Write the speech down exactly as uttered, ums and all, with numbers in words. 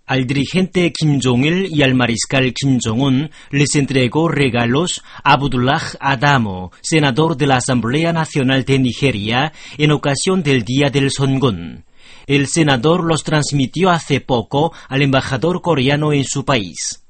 Al dirigente Kim Jong-il y al mariscal Kim Jong-un les entregó regalos Abdullah Adamo, senador de la Asamblea Nacional de Nigeria, en ocasión del Día del Songun. El senador los transmitió hace poco al embajador coreano en su país.